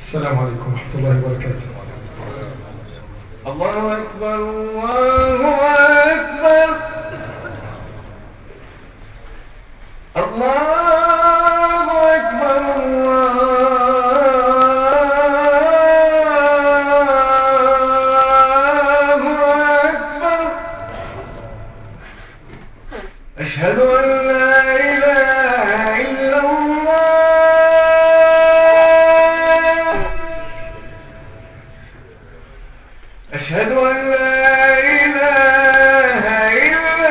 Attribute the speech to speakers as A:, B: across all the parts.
A: السلام عليكم ورحمة الله وبركاته.
B: الله أكبر الله أكبر الله أكبر الله أكبر أشهد أن لا إله إلا الله أشهد أن لا إله إلا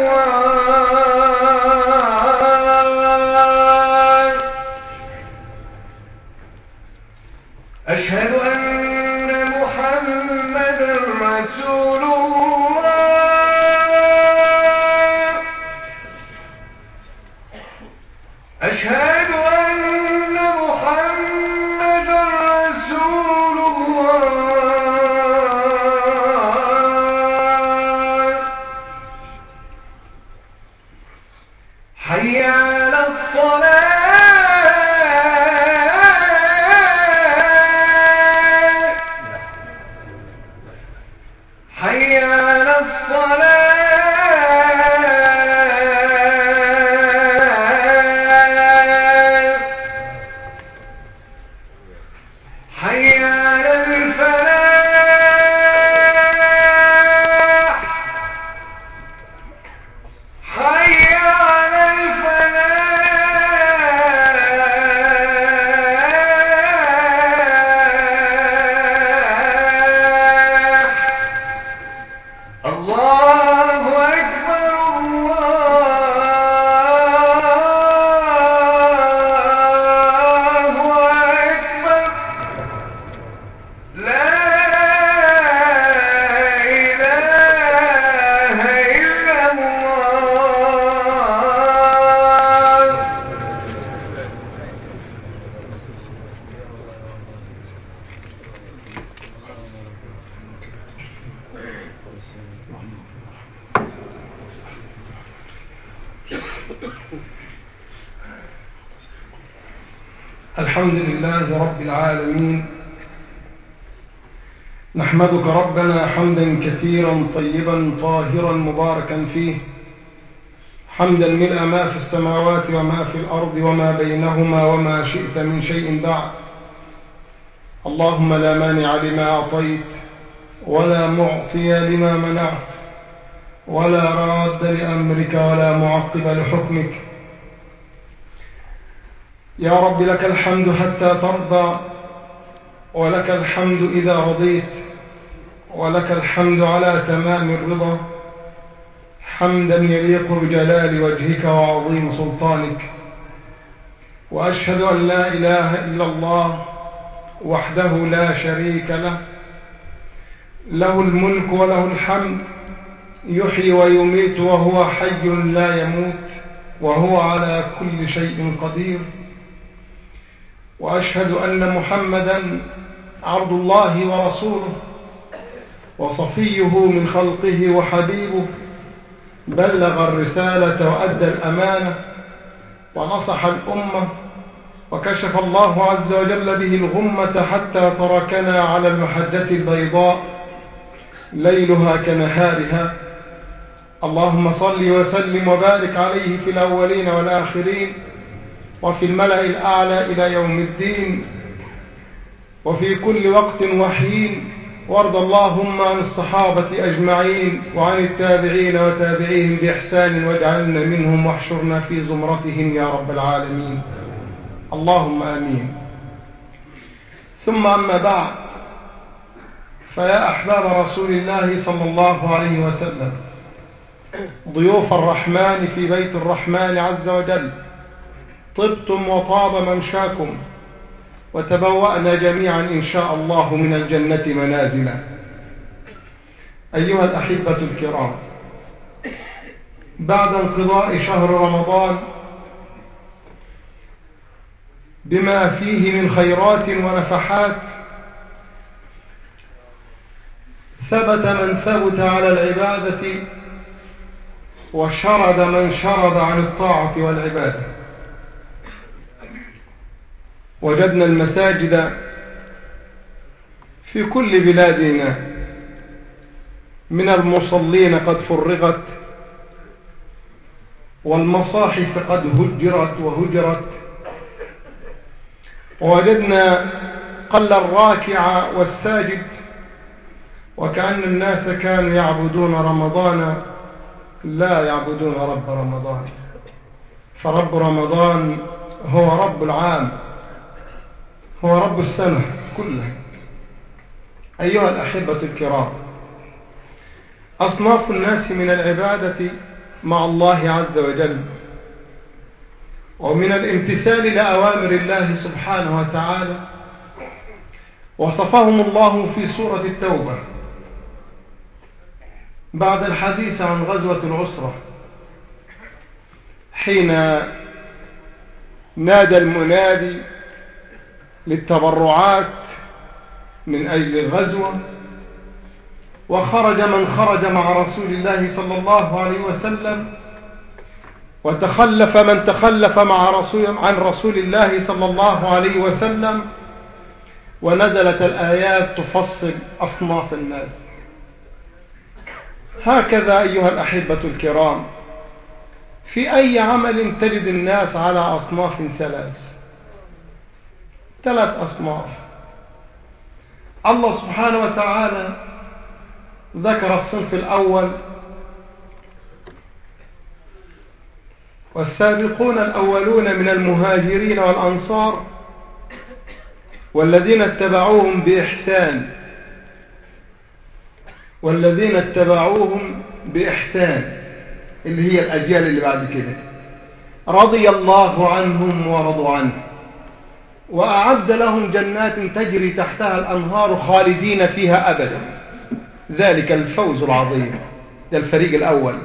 B: الله أشهد أن محمدا رسول الله أشهد أن محمدا رسول الله حي على الصلاة حي على الصلاة حي على الفلاح حي على الفلاح الله أكبر الله أكبر لا إله إلا الله
A: الحمد لله رب العالمين، نحمدك ربنا حمدا كثيرا طيبا طاهرا مباركا فيه، حمدا ملء ما في السماوات وما في الأرض وما بينهما وما شئت من شيء بعد. اللهم لا مانع لما أعطيت ولا معطي لما منعت ولا راد لأمرك ولا معقب لحكمك. يا رب لك الحمد حتى ترضى، ولك الحمد إذا رضيت، ولك الحمد على تمام الرضا، حمدا يليق بجلال وجهك وعظيم سلطانك. وأشهد أن لا إله إلا الله وحده لا شريك له، له الملك وله الحمد، يحيي ويميت وهو حي لا يموت، وهو على كل شيء قدير. وأشهد أن محمدا عبد الله ورسوله وصفيه من خلقه وحبيبه، بلغ الرسالة وأدى الأمانة ونصح الأمة، وكشف الله عز وجل به الغمة حتى تركنا على المحجة البيضاء ليلها كنهارها. اللهم صل وسلم وبارك عليه في الأولين والآخرين وفي الملأ الأعلى إلى يوم الدين وفي كل وقت وحين. وارض اللهم عن الصحابة أجمعين وعن التابعين وتابعيهم بإحسان، واجعلنا منهم واحشرنا في زمرتهم يا رب العالمين، اللهم آمين. ثم أما بعد، فيا أحباب رسول الله صلى الله عليه وسلم، ضيوف الرحمن في بيت الرحمن عز وجل، طبتم وطاب ممشاكم، وتبوأنا جميعا إن شاء الله من الجنة منازلا. أيها الأحبة الكرام، بعد انقضاء شهر رمضان بما فيه من خيرات ونفحات، ثبت من ثبت على العبادة وشرد من شرد عن الطاعة والعبادة. وجدنا المساجد في كل بلادنا من المصلين قد فرغت، والمصاحف قد هجرت وهجرت، ووجدنا قل الراكع والساجد، وكأن الناس كانوا يعبدون رمضان لا يعبدون رب رمضان. فرب رمضان هو رب العام، هو رب السنة كلها. أيها الأحبة الكرام، أصناف الناس من العبادة مع الله عز وجل ومن الامتثال لأوامر الله سبحانه وتعالى وصفهم الله في سورة التوبة بعد الحديث عن غزوة العسرة، حين نادى المنادي للتبرعات من أجل الغزوة، وخرج من خرج مع رسول الله صلى الله عليه وسلم، وتخلف من تخلف عن رسول الله صلى الله عليه وسلم، ونزلت الآيات تفصل أصناف الناس. هكذا أيها الأحبة الكرام، في أي عمل تجد الناس على أصناف ثلاث أصناف. الله سبحانه وتعالى ذكر الصنف الأول: والسابقون الأولون من المهاجرين والأنصار والذين اتبعوهم بإحسان اللي هي الأجيال اللي بعد كده، رضي الله عنهم ورضوا عنه وأعد لهم جنات تجري تحتها الأنهار خالدين فيها أبدا، ذلك الفوز العظيم. ده الفريق الأول،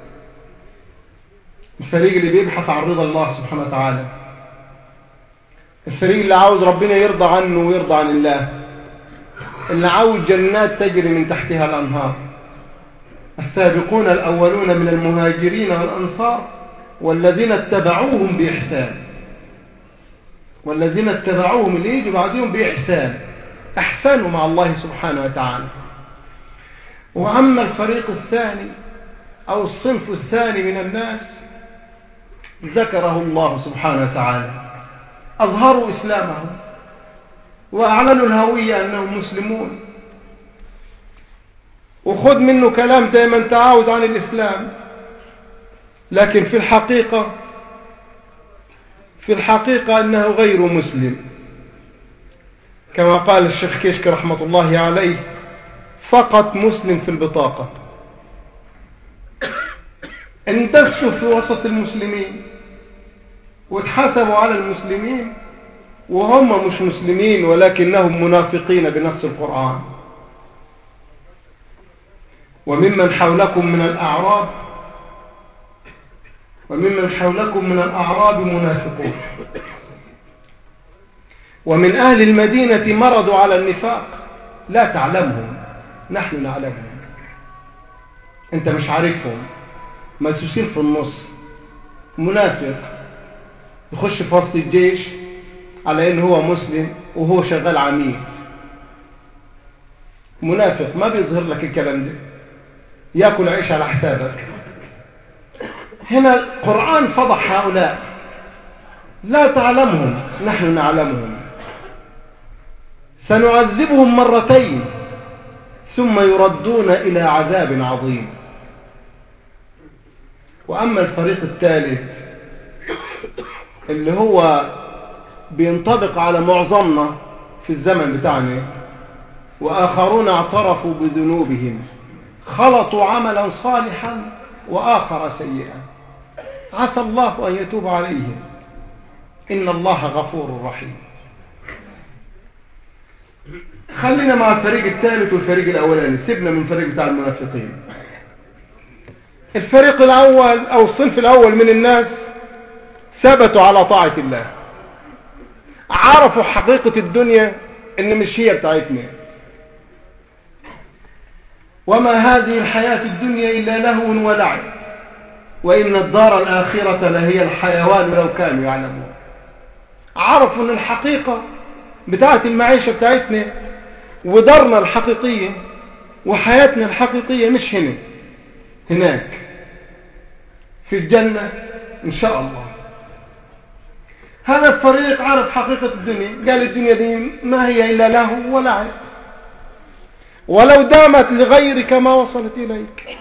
A: الفريق اللي بيبحث عن رضا الله سبحانه وتعالى، الفريق اللي عاوز ربنا يرضى عنه ويرضى عن الله، اللي عاوز جنات تجري من تحتها الأنهار. السابقون الأولون من المهاجرين والأنصار والذين اتبعوهم بإحسان، والذين اتبعوهم اللي يجي بعدهم بإحسان، أحسنوا مع الله سبحانه وتعالى. وأما الفريق الثاني أو الصنف الثاني من الناس ذكره الله سبحانه وتعالى: أظهروا إسلامهم وأعلنوا الهوية أنهم مسلمون، وخذ منه كلام دائما تعاوز عن الإسلام، لكن في الحقيقة أنه غير مسلم، كما قال الشيخ كشك رحمة الله عليه: فقط مسلم في البطاقة. اندسوا في وسط المسلمين واتحسبوا على المسلمين وهم مش مسلمين، ولكنهم منافقين بنص القرآن. وممن حولكم من الأعراب منافقون، ومن أهل المدينة مرضوا على النفاق لا تعلمهم نحن نعلمهم. انت مش عارفهم، مسوسين في النص، منافق يخش في وسط الجيش على انه هو مسلم وهو شغال عميل. منافق ما بيظهر لك الكلام ده، ياكل عيش على حسابك. هنا القرآن فضح هؤلاء: لا تعلمهم نحن نعلمهم، سنعذبهم مرتين ثم يردون إلى عذاب عظيم. وأما الفريق الثالث اللي هو بينطبق على معظمنا في الزمن بتاعنا: وآخرون اعترفوا بذنوبهم خلطوا عملا صالحا وآخر سيئا عسى الله أن يتوب عليهم إن الله غفور رحيم. خلينا مع الفريق الثالث والفريق الأولاني، سيبنا من الفريق بتاع المنافقين. الفريق الأول أو الصنف الأول من الناس ثبتوا على طاعة الله، عرفوا حقيقة الدنيا إن مش هي بتاعتنا، وما هذه الحياة الدنيا إلا لهو ولعب، وإن الدار الآخرة لهي الحيوان لو كانوا يعلمون. عرفوا أن الحقيقة بتاعت المعيشة بتاعتنا ودارنا الحقيقية وحياتنا الحقيقية مش هنا، هناك في الجنة إن شاء الله. هذا الفريق عرف حقيقة الدنيا، قال الدنيا دي ما هي إلا له ولعب، ولو دامت لغيرك ما وصلت إليك،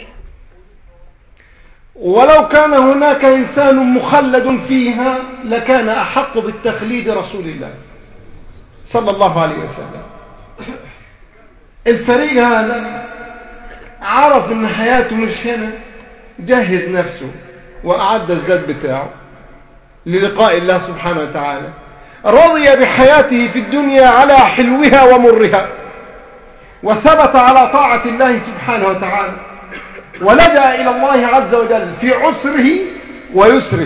A: ولو كان هناك إنسان مخلد فيها لكان أحق بالتخليد رسول الله صلى الله عليه وسلم. الفريق هذا عرف ان حياته مش هنا، جهز نفسه وأعد الزاد بتاعه للقاء الله سبحانه وتعالى، رضي بحياته في الدنيا على حلوها ومرها، وثبت على طاعة الله سبحانه وتعالى، ولجأ إلى الله عز وجل في عسره ويسره،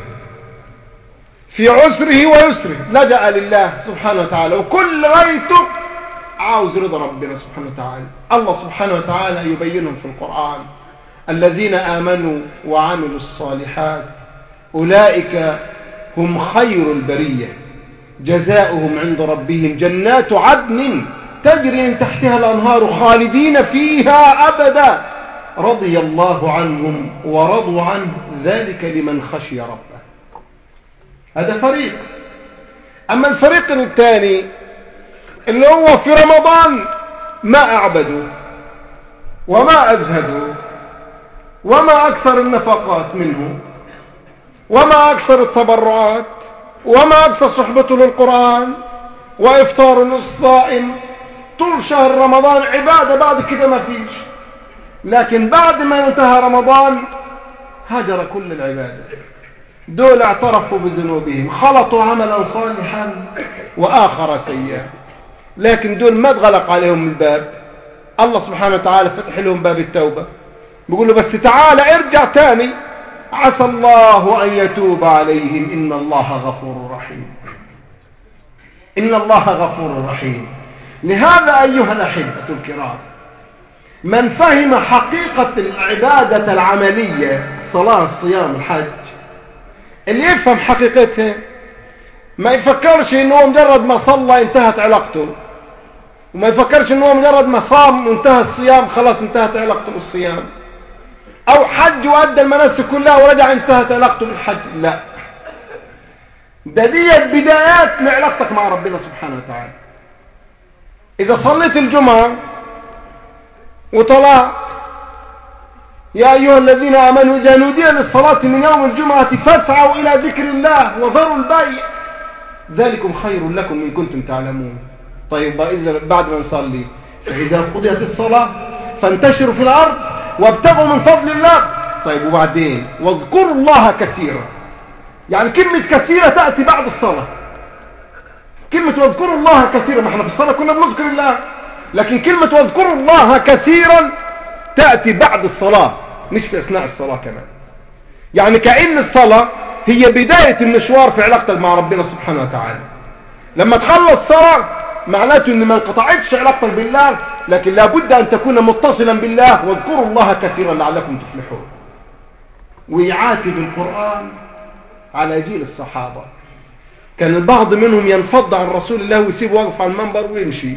A: في عسره ويسره لجأ لله سبحانه وتعالى، وكل غايته عاوز رضا ربنا سبحانه وتعالى. الله سبحانه وتعالى يبينهم في القرآن: الذين آمنوا وعملوا الصالحات أولئك هم خير البرية جزاؤهم عند ربهم جنات عدن تجري من تحتها الأنهار خالدين فيها أبدا رضي الله عنهم ورضوا عنه ذلك لمن خشي ربه. هذا فريق. أما الفريق الثاني اللي هو في رمضان ما أعبدوا وما أزهدوا وما أكثر النفقات منه وما أكثر التبرعات وما أكثر صحبته للقرآن وإفطار الصائم طول شهر رمضان عبادة، بعد كده ما فيش. لكن بعد ما انتهى رمضان هجر كل العبادة. دول اعترفوا بذنوبهم، خلطوا عملا صالحا وآخر سيئا، لكن دول ما اتغلق عليهم الباب. الله سبحانه وتعالى فتح لهم باب التوبة، بيقول له بس تعالى ارجع تاني عسى الله أن يتوب عليهم إن الله غفور رحيم. إن الله غفور رحيم. لهذا أيها الأحبة الكرام، من فهم حقيقة العبادة العملية الصلاة الصيام الحج، اللي يفهم حقيقتها ما يفكرش انه مجرد ما صلى انتهت علاقته، وما يفكرش انه مجرد ما صام وانتهى الصيام خلاص انتهت علاقته بالصيام، او حج وادى المناسك كلها ورجع انتهت علاقته بالحج. لا، دي بدايات لعلاقتك مع ربنا سبحانه وتعالى. اذا صليت الجمعة وطلعت يا أيها الذين آمنوا إذا نودي للصلاة من يوم الجمعة فاسعوا إلى ذكر الله وذروا البيع ذلكم خير لكم إن كنتم تعلمون. طيب إذا بعد ما نصلي فإذا قضيت الصلاة فانتشروا في الأرض وابتغوا من فضل الله. طيب وبعدين واذكروا الله كثيرا، يعني كلمة كثيرة تأتي بعد الصلاة. كلمة واذكروا الله كثيرا، ما احنا في الصلاة كنا بنذكر الله، لكن كلمة واذكروا الله كثيرا تأتي بعد الصلاة مش في أثناء الصلاة كمان. يعني كأن الصلاة هي بداية المشوار في علاقتك مع ربنا سبحانه وتعالى. لما تخلص صلاة معناته ان ما انقطعتش علاقتك بالله، لكن لابد ان تكون متصلا بالله. واذكروا الله كثيرا لعلكم تفلحون. ويعاتب القرآن على جيل الصحابة، كان البعض منهم ينفض عن رسول الله ويسيب وقف على المنبر ويمشي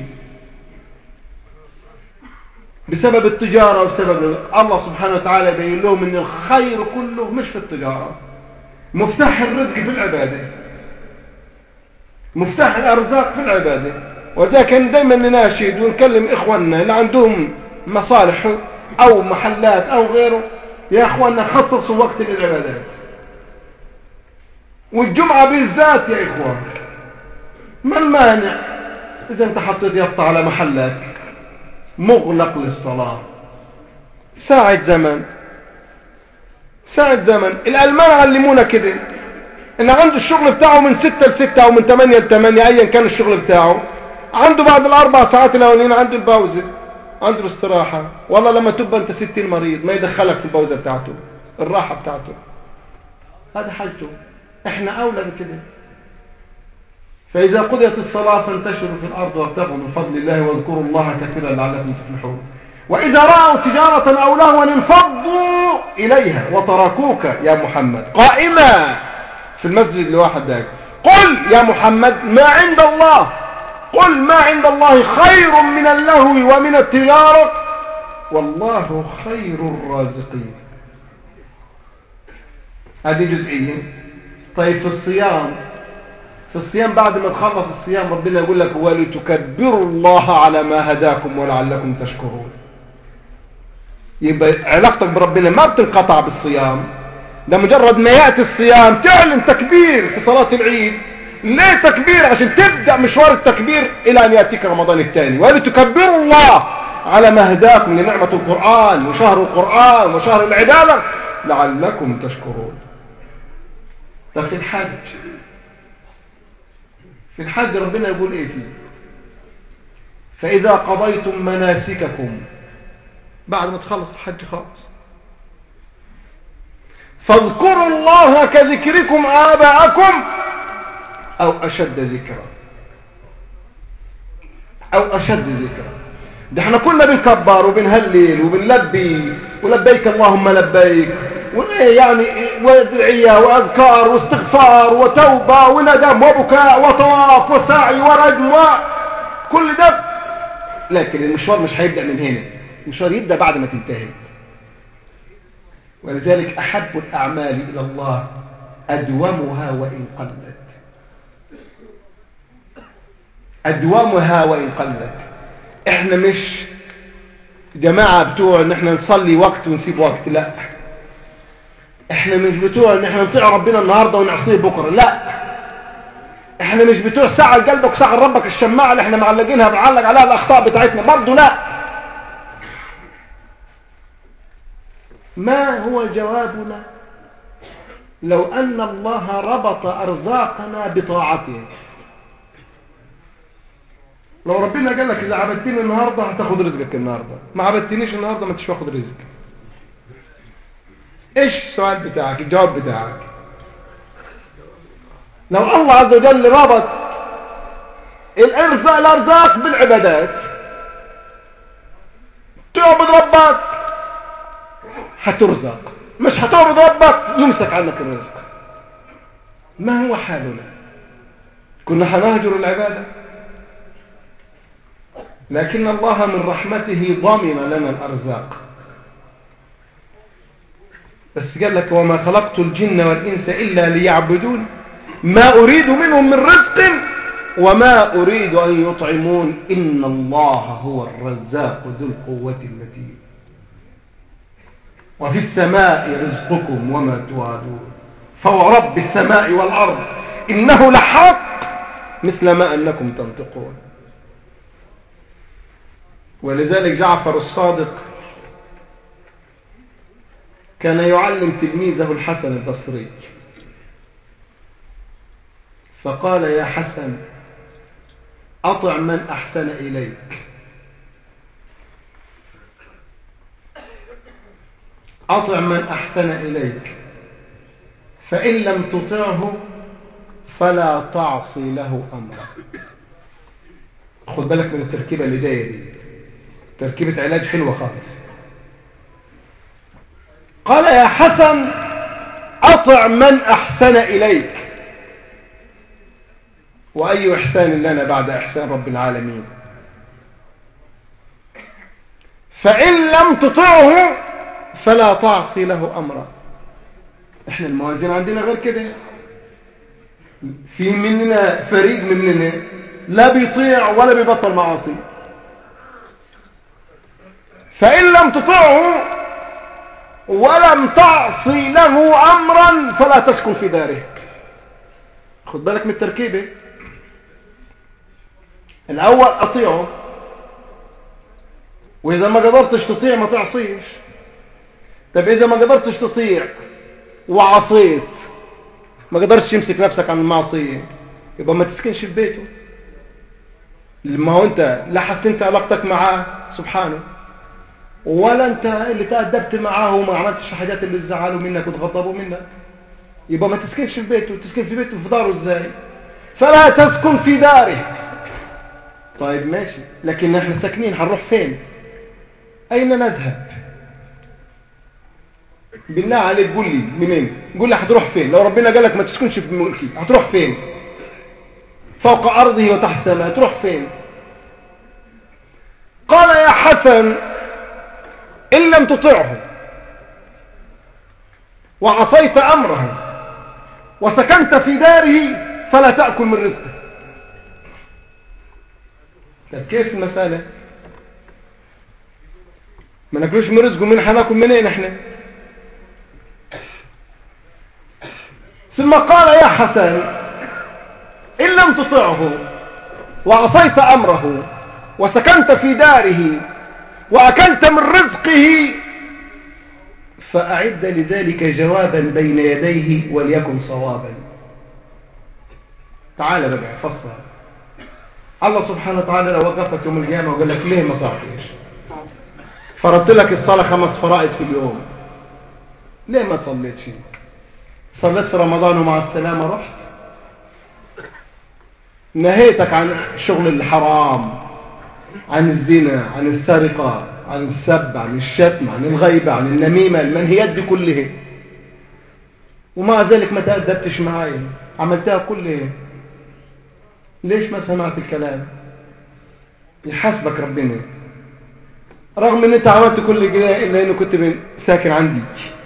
A: بسبب التجارة وبسبب الله سبحانه وتعالى يبين لهم ان الخير كله مش في التجارة. مفتاح الرزق في العبادة، مفتاح الأرزاق في العبادة. وذا كان دايما نناشد ونكلم إخواننا اللي عندهم مصالح أو محلات أو غيره، يا إخواننا خصصوا وقت للعبادات، والجمعة بالذات يا إخوان. ما المانع إذا أنت حطيت يافطة على محلك مغلق للصلاة ساعة زمن، ساعة زمن. الألمان علمونا كده، إن عنده الشغل بتاعه من 6 ل6 أو من 8 ل8 أيا كان الشغل بتاعه، عنده بعد ال4 ساعات الأولين عنده الباوزة، عنده الاستراحة. والله لما تبقى أنت 60 مريض ما يدخلك في الباوزة بتاعته، الراحة بتاعته. هذا حاجته، إحنا أولى بكده. فإذا قضيت الصلاة فانتشروا في الأرض وابتغوا من فضل الله واذكروا الله كثيرا لعلكم تفلحون. وإذا رأوا تجارة أو لهوا انفضوا إليها وتركوك يا محمد قائما في المسجد لواحد ذاك. قل يا محمد ما عند الله قل ما عند الله خير من اللهو ومن التجارة والله خير الرازقين. هذه جزئية. طيب في الصيام بعد ما تخلص الصيام ربنا يقول لك ولتكبروا الله على ما هداكم ولعلكم تشكرون. يبقى علاقتك بربنا ما بتنقطع بالصيام، ده مجرد ما يأتي الصيام تعلن تكبير في صلاة العيد. ليه تكبير؟ عشان تبدأ مشوار التكبير إلى أن يأتيك رمضان الثاني. ولتكبروا الله على ما هداكم لنعمة القرآن وشهر القرآن وشهر العبادة لعلكم تشكرون. طب في الحج ربنا يقول ايه فيه؟ فإذا قضيتم مناسككم، بعد ما تخلص الحج خالص، فاذكروا الله كذكركم آباءكم أو أشد ذكرا. ده احنا كنا بنكبر وبنهلل وبنلبي ولبيك اللهم لبيك يعني ودعية وأذكار واستغفار وتوبة وندم وبكاء وطواف وسعي ورجم وكل ده، لكن المشوار مش هيبدأ من هنا، المشوار يبدأ بعد ما تنتهي. ولذلك أحب الأعمال إلى الله أدومها وإن قلت. احنا مش جماعة بتوع ان احنا نصلي وقت ونسيب وقت، لا. احنا مش بتوع ان احنا نطيع ربنا النهاردة ونعصيه بكرة، لا. احنا مش بتوع ساعة لقلبك وساعة لربك الشماعة اللي احنا معلقينها بنعلق عليها الاخطاء بتاعتنا برضو، لا. ما هو جوابنا لو ان الله ربط ارزاقنا بطاعته؟ لو ربنا قال لك اذا عبدتني النهارده هتاخد رزقك النهارده، ما عبدتنيش النهارده ما انتش واخد رزق، ايش السؤال بتاعك؟ الجواب بتاعك لو الله عز وجل ربط الارزاق بالعبادات، تعبد ربك هترزق، مش هتعبد ربك يمسك عنك الرزق. ما هو حالنا؟ كنا هنهجر العباده، لكن الله من رحمته ضمن لنا الأرزاق. بس قال لك وما خلقت الجن والإنس إلا ليعبدون ما أريد منهم من رزق وما أريد أن يطعمون إن الله هو الرزاق ذو القوة المتين وفي السماء رزقكم وما توعدون فورب السماء والأرض إنه لحق مثل ما أنكم تنطقون. ولذلك جعفر الصادق كان يعلم تلميذه الحسن البصري فقال يا حسن أطع من أحسن إليك، أطع من أحسن إليك فإن لم تطعه فلا تعصي له أمرا. خد بالك من التركيبة اللي جاية دي، تركيبة علاج حلوة خالص. قال يا حسن أطع من أحسن إليك، وأي إحسان لنا بعد إحسان رب العالمين، فإن لم تطعه فلا تعصي له أمرا. إحنا الموازين عندنا غير كده، في مننا فريق مننا لا بيطيع ولا بيبطل معاصي. فإن لم تطعه ولم تعصي له أمرا فلا تسكن في داره. خد بالك من التركيبة، الأول أطيعه، وإذا ما قدرتش تطيع ما تعصيش. طب إذا ما قدرتش تطيع وعصيت ما قدرتش تمسك نفسك عن المعصية يبقى ما تسكنش في بيته. ما هو أنت لا حسنت علاقتك معاه سبحانه، ولا أنت اللي تأدبت معاه وما عملتش حاجات اللي تزعلوا منك وتغضبوا منك، يبقى ما تسكنش في بيته. تسكن في بيته في داره ازاي؟ فلا تسكن في داره. طيب ماشي، لكن احنا ساكنين هنروح فين؟ اين نذهب؟ بالله عليك قول لي منين؟ قول لي هتروح فين؟ لو ربنا قال لك ما تسكنش في ملكي هتروح فين؟ فوق أرضه وتحت سماء، تروح فين؟ قال يا حسن إن لم تطعه وعصيت أمره وسكنت في داره فلا تأكل من رزقه. كيف المسألة؟ ما ناكلوش من رزقه، من حناكل منين احنا؟ ثم قال يا حسن إن لم تطعه وعصيت أمره وسكنت في داره وأكلت من رزقه فأعد لذلك جوابا بين يديه وليكن صوابا. تعال بقى فصل. الله سبحانه وتعالى لو وقفت يوم القيامة وقال لك ليه ما صليتش؟ فرضت لك الصلاة 5 فرائض في اليوم، ليه ما صليتش؟ صليت في رمضان ومع السلامة رحت. نهيتك عن شغل الحرام، عن الزنا، عن السرقة، عن السب، عن الشتم، عن الغيبة، عن النميمة، المنهيات دي كلها، ومع ذلك ما تأدبتش معايا، عملتها كلها. ليش ما سمعت الكلام؟ يحاسبك ربنا، رغم ان انت عملت كل كده الا انه كنت ساكن عندي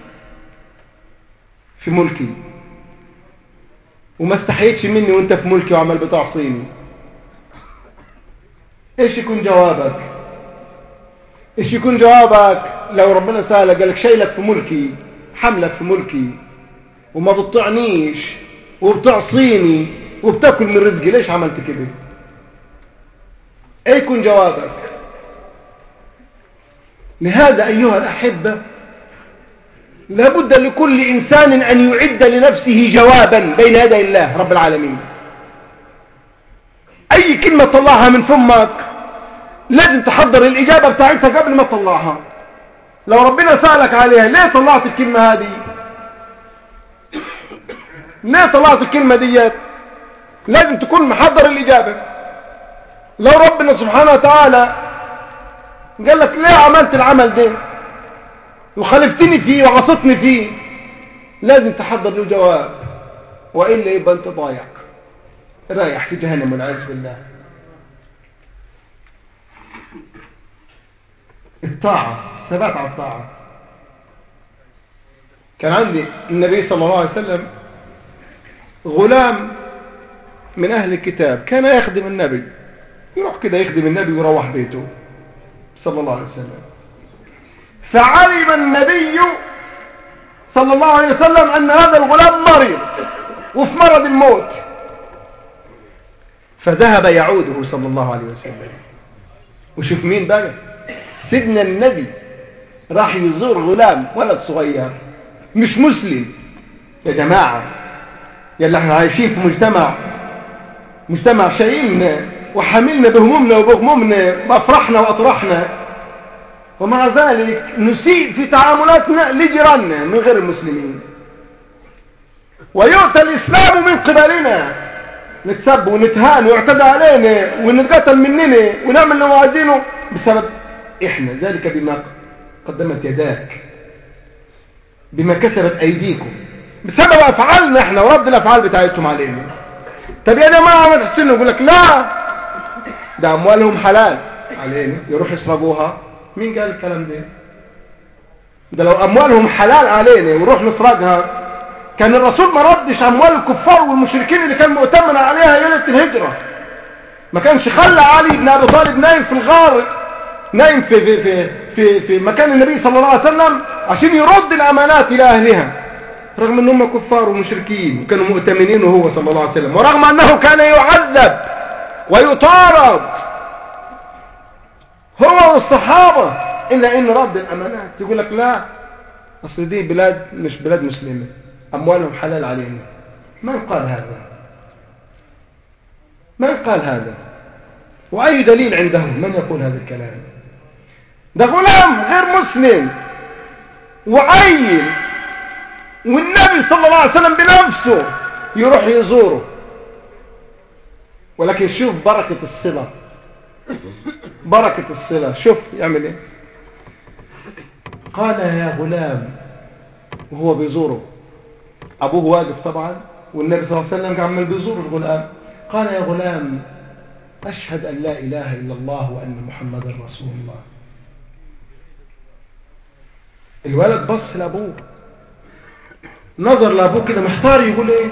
A: في ملكي وما استحيتش مني وانت في ملكي وعمل بتعصيني. ايش يكون جوابك؟ ايش يكون جوابك لو ربنا سألك قالك شايلك في ملكي، حملك في ملكي وما بتطعنيش وبتعصيني وبتاكل من رزقي، ليش عملت كده؟ ايه يكون جوابك؟ لهذا ايها الاحبة لابد لكل انسان ان يعد لنفسه جوابا بين يدي الله رب العالمين. اي كلمة تطلعها من فمك لازم تحضر الاجابة بتاعتها قبل ما تطلعها. لو ربنا سألك عليها ليه طلعت الكلمة هذه، ليه طلعت الكلمة ديت، لازم تكون محضر الإجابة. لو ربنا سبحانه وتعالى قال لك ليه عملت العمل ده وخالفتني فيه وعصتني فيه، لازم تحضر له جواب، وإلا يبقى أنت ضايع رايح في جهنم والعياذ بالله. الطاعة، ثبات على الطاعة. كان عندي النبي صلى الله عليه وسلم غلام من أهل الكتاب كان يخدم النبي، يروح كده يخدم النبي ويروح بيته صلى الله عليه وسلم. فعلم النبي صلى الله عليه وسلم أن هذا الغلام مريض وفي مرض الموت، فذهب يعوده صلى الله عليه وسلم. وشوف مين بقى، سيدنا النبي راح يزور غلام ولد صغير مش مسلم. يا جماعة يلا احنا عايشين في مجتمع شايلنا وحاملنا بهمومنا وبغمومنا بأفرحنا وأطرحنا، ومع ذلك نسيء في تعاملاتنا لجيراننا من غير المسلمين، ويؤتى الإسلام من قبلنا نتسب ونتهان ويعتدى علينا ونتقتل مننا ونعمل اللي هو عايزينه بسبب إحنا، ذلك بما قدمت يداك، بما كسبت أيديكم، بسبب أفعالنا إحنا ورد الأفعال بتاعتهم علينا. طب يا جماعة ما تحسنوا، يقول لك لا ده أموالهم حلال علينا يروح يسرقوها. مين قال الكلام ده لو أموالهم حلال علينا ويروح نسرقها كان الرسول ما ردش أموال الكفار والمشركين اللي كان مؤتمن عليها ليلة الهجرة، ما كانش خلى علي بن أبي طالب نايم في الغار، نايم في مكان النبي صلى الله عليه وسلم عشان يرد الأمانات إلى أهلها، رغم أنهم كفار ومشركين وكانوا مؤتمنين وهو صلى الله عليه وسلم، ورغم أنه كان يعذب ويطارد هو والصحابة إلا إن رد الأمانات. يقول لك لا أصل دي بلاد مش بلاد مسلمة أموالهم حلال علينا. من قال هذا؟ من قال هذا؟ وأي دليل عندهم من يقول هذا الكلام؟ ده غلام غير مسلم وعيل، والنبي صلى الله عليه وسلم بنفسه يروح يزوره. ولكن شوف بركة الصلة، بركة الصلة، شوف يعمل ايه. قال يا غلام وهو بيزوره، أبوه واقف طبعا والنبي صلى الله عليه وسلم عمال بيزور الغلام. قال يا غلام أشهد أن لا إله إلا الله وأن محمد رسول الله. الولد بص لأبوه، نظر لأبوه كده محتار يقول إيه.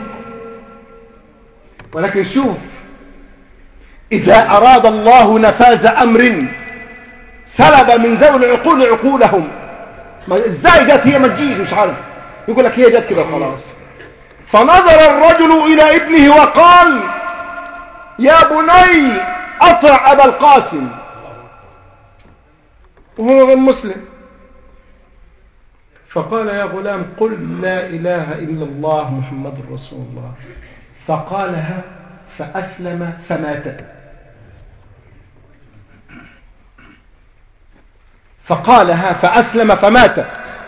A: ولكن شوف، إذا أراد الله نفاذ أمر سلب من ذوي العقول عقولهم. إزاي جت هي؟ ما تجيش، مش عارف، يقول لك هي جت كده خلاص. فنظر الرجل إلى ابنه وقال يا بني أطع أبا القاسم، وهو غير مسلم. فقال يا غلام قل لا إله إلا الله محمد رسول الله. فقالها فأسلم فمات. فقالها فأسلم فمات.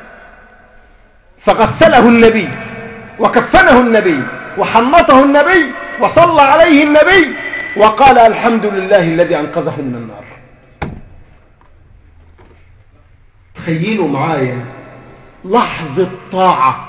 A: فغسله النبي وكفنه النبي وحنطه النبي وصلى عليه النبي وقال الحمد لله الذي أنقذه من النار. تخيلوا معايا لحظة طاعة،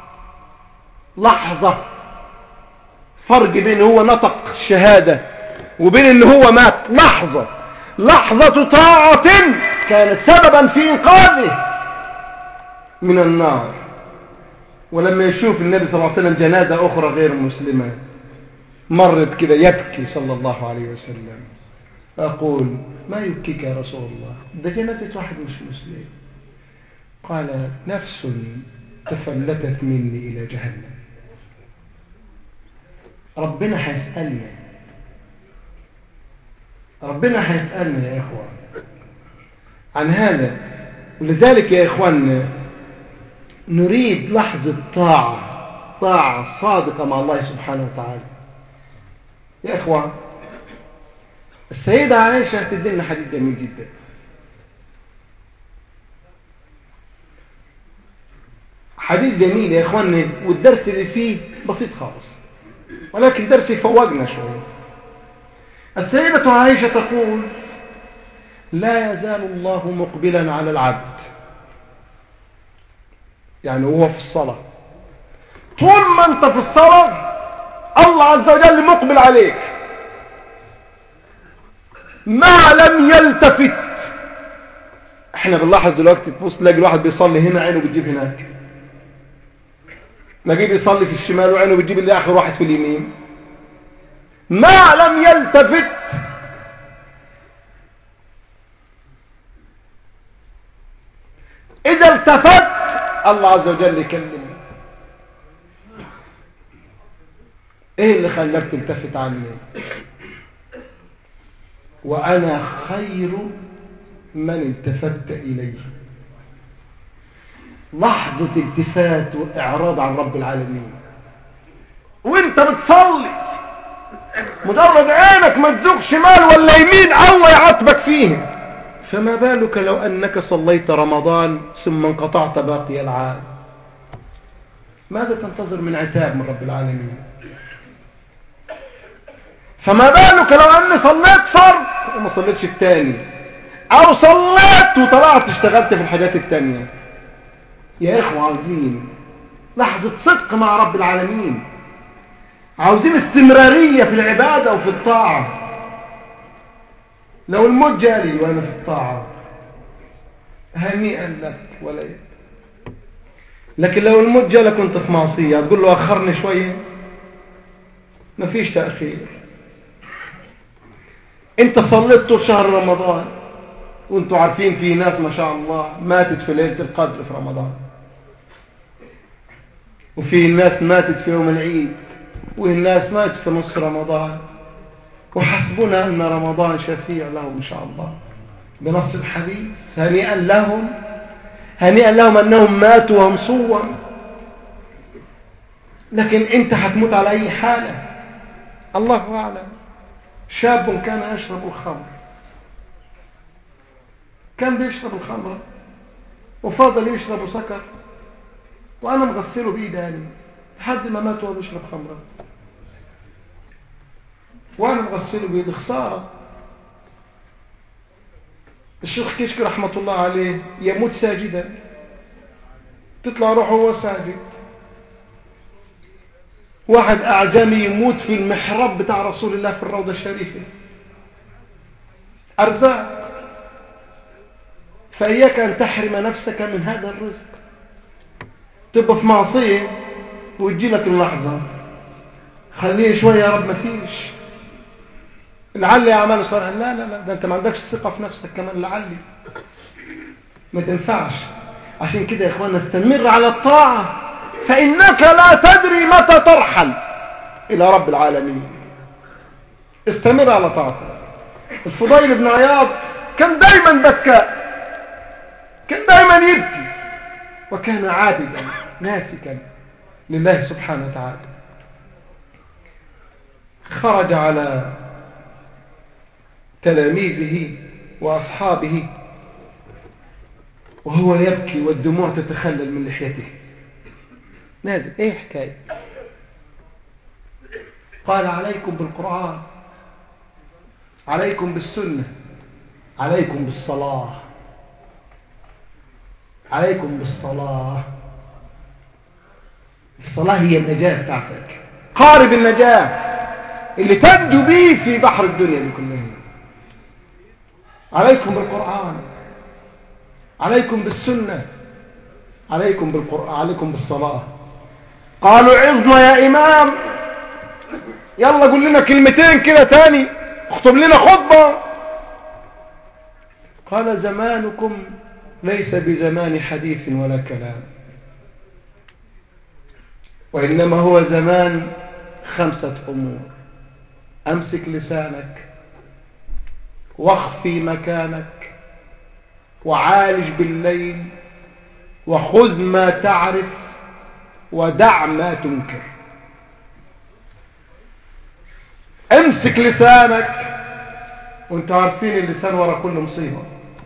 A: لحظة فرق بين هو نطق الشهادة وبين ان هو مات. لحظة طاعة كانت سببا في إنقاذه من النار. ولما يشوف النبي صلى الله عليه وسلم جنازة أخرى غير مسلمة مرت كده يبكي صلى الله عليه وسلم. أقول ما يبكيك يا رسول الله؟ ده جنازة واحد مش مسلم. قال نفس تفلتت مني إلى جهنم. ربنا هيسألنا يا إخوان عن هذا. ولذلك يا إخوان نريد لحظة طاعة صادقة مع الله سبحانه وتعالى. يا إخوان السيدة عائشة تدلنا حديث جميل جدا. حديث جميل يا إخوان، والدرس اللي فيه بسيط خالص، ولكن درس يفوقنا شوية. السيدة عائشة تقول لا يزال الله مقبلا على العبد، يعني هو في الصلاة، طول ما انت في الصلاة الله عز وجل مقبل عليك ما لم يلتفت. احنا بنلاحظ دلوقتي تبص تلاقي الواحد بيصلي هنا عينه بتجيب هناك، نجيب يصلي في الشمال وعينه بتجيب اللي اخر واحد في اليمين. ما لم يلتفت. اذا التفت الله عز وجل يكلمه. ايه اللي خلاك تلتفت عني؟ وانا خير من التفت اليه. لحظة التفات واعراض عن رب العالمين وانت بتصلي، مجرد عينك ما تزوق شمال ولا يمين الله يعاتبك فيه. فما بالك لو انك صليت رمضان ثم انقطعت باقي العام؟ ماذا تنتظر من عتاب من رب العالمين؟ فما بالك لو اني صليت فرض وما صليتش التاني، او صليت وطلعت اشتغلت في الحاجات التانية. يا اخوة عاوزين لحظة صدق مع رب العالمين، عاوزين استمرارية في العبادة وفي الطاعة. لو الموت جالي وانا في الطاعة هنيئا لك ولا يد. لكن لو الموت جالك وانت في معصية تقول له اخرني شوية؟ مفيش تأخير. انت صليت طول شهر رمضان وانتوا عارفين في ناس ما شاء الله ماتت في ليلة القدر في رمضان، وفي ناس ماتت في يوم العيد، والناس ماتت في نص رمضان. وحسبنا ان رمضان شفيع لهم ان شاء الله بنص الحديث. هنيئا لهم انهم ماتوا وهم صوم. لكن انت هتموت على اي حالة الله اعلم. شاب كان يشرب الخمر، كان بيشرب الخمر وفضل يشرب وسكر، وانا مغسله بايداني لحد ما مات وهو بيشرب خمره، وانا مغسله بايدي. خساره. الشيخ كشك رحمه الله عليه يموت ساجدا، تطلع روحه وهو ساجد. واحد أعجمي يموت في المحراب بتاع رسول الله في الروضة الشريفة، أرزاق بتاع رسول الله في الروضة الشريفة. أرزاق. فإياك أن تحرم نفسك من هذا الرزق. تبقى في معصية وتجي لك اللحظة، خليه شوية يا رب، ما فيش، لعلي أعمال صالحة. لا لا لا، ده أنت ما عندكش ثقة في نفسك كمان، لعلي ما تنفعش. عشان كده يا إخوان نستمر على الطاعة، فإنك لا تدري متى ترحل إلى رب العالمين. استمر على طاعته. الفضيل بن عياض كان دايما بكاء، كان دايما يبكي، وكان عابدا ناسكا لله سبحانه وتعالى. خرج على تلاميذه وأصحابه وهو يبكي والدموع تتخلل من لحيته، نازل. ايه حكاية؟ قال: عليكم بالقرآن، عليكم بالسنة، عليكم بالصلاة، عليكم بالصلاة. الصلاة هي النجاة بتاعتك، قارب النجاة اللي تنجو به في بحر الدنيا دي كلها. عليكم بالقرآن، عليكم بالسنة، عليكم بالقرآن، عليكم بالصلاة. قالوا: عظنا يا إمام، يلا قول لنا كلمتين كده تاني، اخطب لنا خطبة. قال: زمانكم ليس بزمان حديث ولا كلام، وإنما هو زمان 5 أمور: أمسك لسانك، واخفي مكانك، وعالج بالليل، وخذ ما تعرف، ودع ما تنكر. امسك لسانك، وانتوا عارفين اللسان ورا كل مصيبة.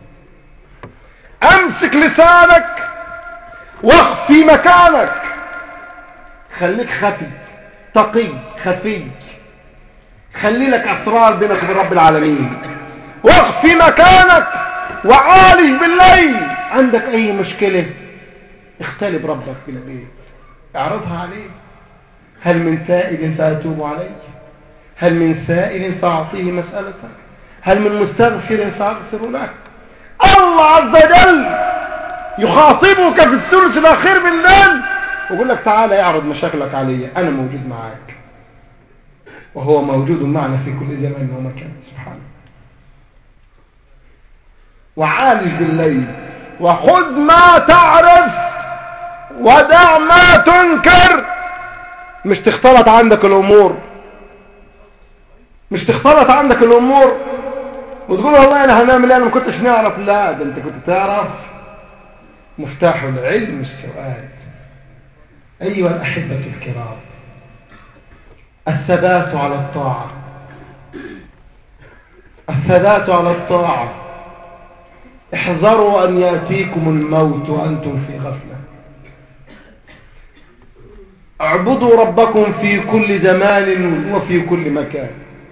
A: امسك لسانك، واخفي مكانك، خليك خفي، تقي، خفي، خلي لك أسرار بينك وبين رب العالمين. واخفي مكانك، وعالج بالليل. عندك أي مشكلة اختلي بربك بالليل، اعرضها عليه. هل من تائب فأتوب عليه؟ هل من سائل فأعطيه مسألته؟ هل من مستغفر فأغفر له؟ الله عز وجل يخاطبك في الثلث الأخير من الليل ويقول لك: تعالى اعرض مشاكلك علي، أنا موجود معاك. وهو موجود معنا في كل زمان ومكان سبحانه. وعالج بالليل، وخذ ما تعرف، ودع ما تنكر. مش تختلط عندك الأمور، مش تختلط عندك الأمور وتقول: والله أنا هنعمل ايه، أنا ما كنتش نعرف. لا، ده أنت كنت تعرف. مفتاح العلم السؤال. أيها الأحبة الكرام، الثبات على الطاعة، الثبات على الطاعة. احذروا أن يأتيكم الموت وأنتم في غفلة. اعبدوا ربكم في كل زمان وفي كل مكان.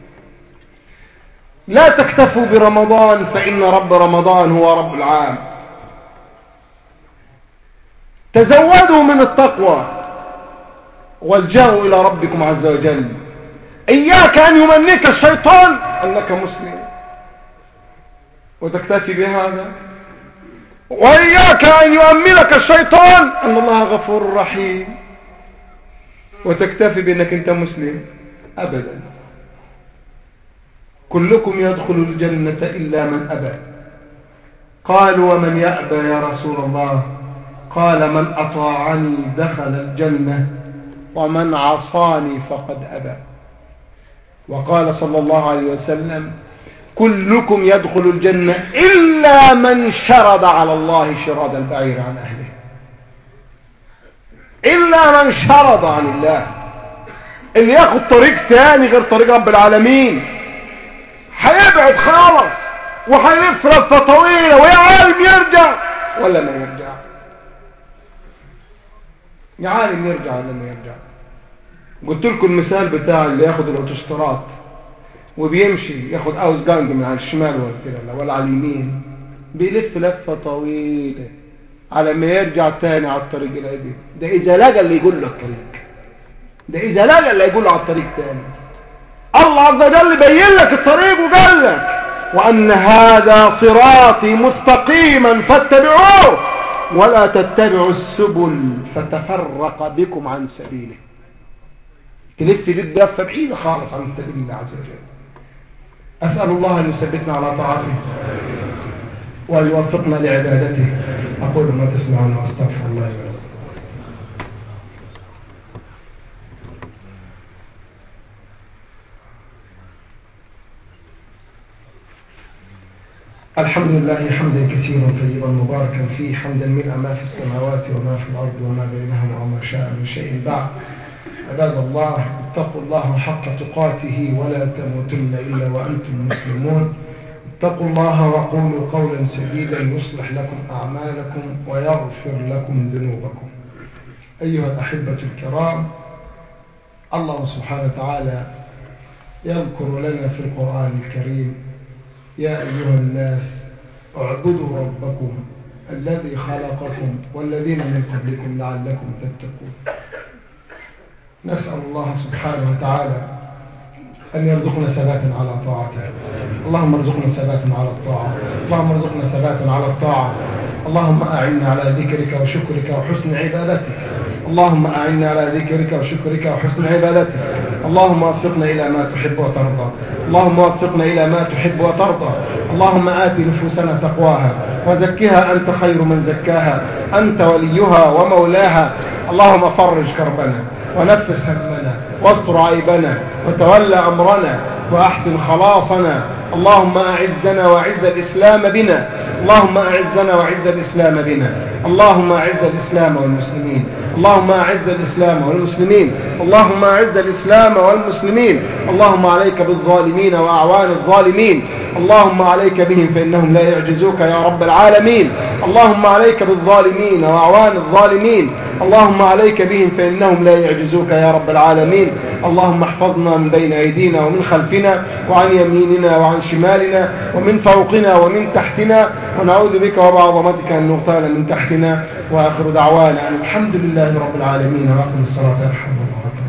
A: لا تكتفوا برمضان، فإن رب رمضان هو رب العام. تزودوا من التقوى والجأوا إلى ربكم عز وجل. إياك أن يمنيك الشيطان أنك مسلم وتكتفي بهذا، وإياك أن يؤملك الشيطان أن الله غفور رحيم وتكتفي بأنك أنت مسلم. أبدا. كلكم يدخل الجنة إلا من أبى. قالوا: ومن يأبى يا رسول الله؟ قال: من أطاعني دخل الجنة، ومن عصاني فقد أبى. وقال صلى الله عليه وسلم: كلكم يدخل الجنة إلا من شرد على الله شراد البعير عن أهله. إلا من شرد عن الله، اللي ياخد طريق تاني غير طريق رب العالمين هيبعد خالص وهيلف لفة طويلة، ويا عالم يرجع ولا ما يرجع، يا عالم يرجع ولا ما يرجع. قلت لكم المثال بتاع اللي ياخد الاوتوسترات وبيمشي ياخد اوز جانج من على الشمال ولا كده ولا على اليمين، بيلف لفة طويلة على ما يرجع تاني على الطريق القديم. ده اذا لقى اللي يقول له الطريق. ده إذا لقى اللي يقول له على الطريق تاني. الله عز وجل بين لك الطريق وقال لك وأن هذا صراطي مستقيما فاتبعوه ولا تتبعوا السبل فتفرق بكم عن سبيله. تلف بالدفة بعيدة خالص عن سبيل الله عز وجل. أسأل الله أن يثبتنا على طاعته وأن يوفقنا لعبادته. أقول ما تسمعون وأستغفر الله لي ولكم. الحمد لله حمدا كثيرا طيبا مباركا فيه، حمدا ملء ما في السماوات وما في الأرض وما بينهما وما شاء من شيء بعد. عباد الله، اتقوا الله حق تقاته ولا تموتن إلا وأنتم مسلمون. اتقوا الله وقولوا قولا سديدا يصلح لكم أعمالكم ويغفر لكم ذنوبكم. أيها الأحبة الكرام، الله سبحانه وتعالى يذكر لنا في القرآن الكريم: يا أيها الناس اعبدوا ربكم الذي خلقكم والذين من قبلكم لعلكم تتقون. نسأل الله سبحانه وتعالى أن يرزقنا ثباتا على طاعته. اللهم ارزقنا ثباتا على الطاعة، اللهم ارزقنا ثباتا على الطاعة. اللهم أعنا على ذكرك وشكرك وحسن عبادتك. اللهم أعنا على ذكرك وشكرك وحسن عبادتك. اللهم وفقنا إلى ما تحب وترضى. اللهم وفقنا إلى ما تحب وترضى. اللهم آت نفوسنا تقواها وزكها أنت خير من زكاها، أنت وليها ومولاها. اللهم فرج كربنا ونفس همنا واستر عيبنا وتولى أمرنا وأحسن خلاصنا. اللهم أعزنا وأعز الإسلام بنا. اللهم أعزنا وأعز الإسلام بنا. اللهم أعز الإسلام والمسلمين. اللهم أعز الإسلام والمسلمين. اللهم أعز الإسلام والمسلمين. اللهم عليك بالظالمين وأعوان الظالمين. اللهم عليك بهم فإنهم لا يعجزوك يا رب العالمين. اللهم عليك بالظالمين وأعوان الظالمين. اللهم عليك بهم فإنهم لا يعجزوك يا رب العالمين. اللهم احفظنا من بين أيدينا ومن خلفنا وعن يميننا وعن شمالنا ومن فوقنا ومن تحتنا، ونعوذ بك وبعظمتك أن نغتال من تحتنا. وآخر دعوانا أن الحمد لله رب العالمين. وأقم الصلاة يرحمنا الله.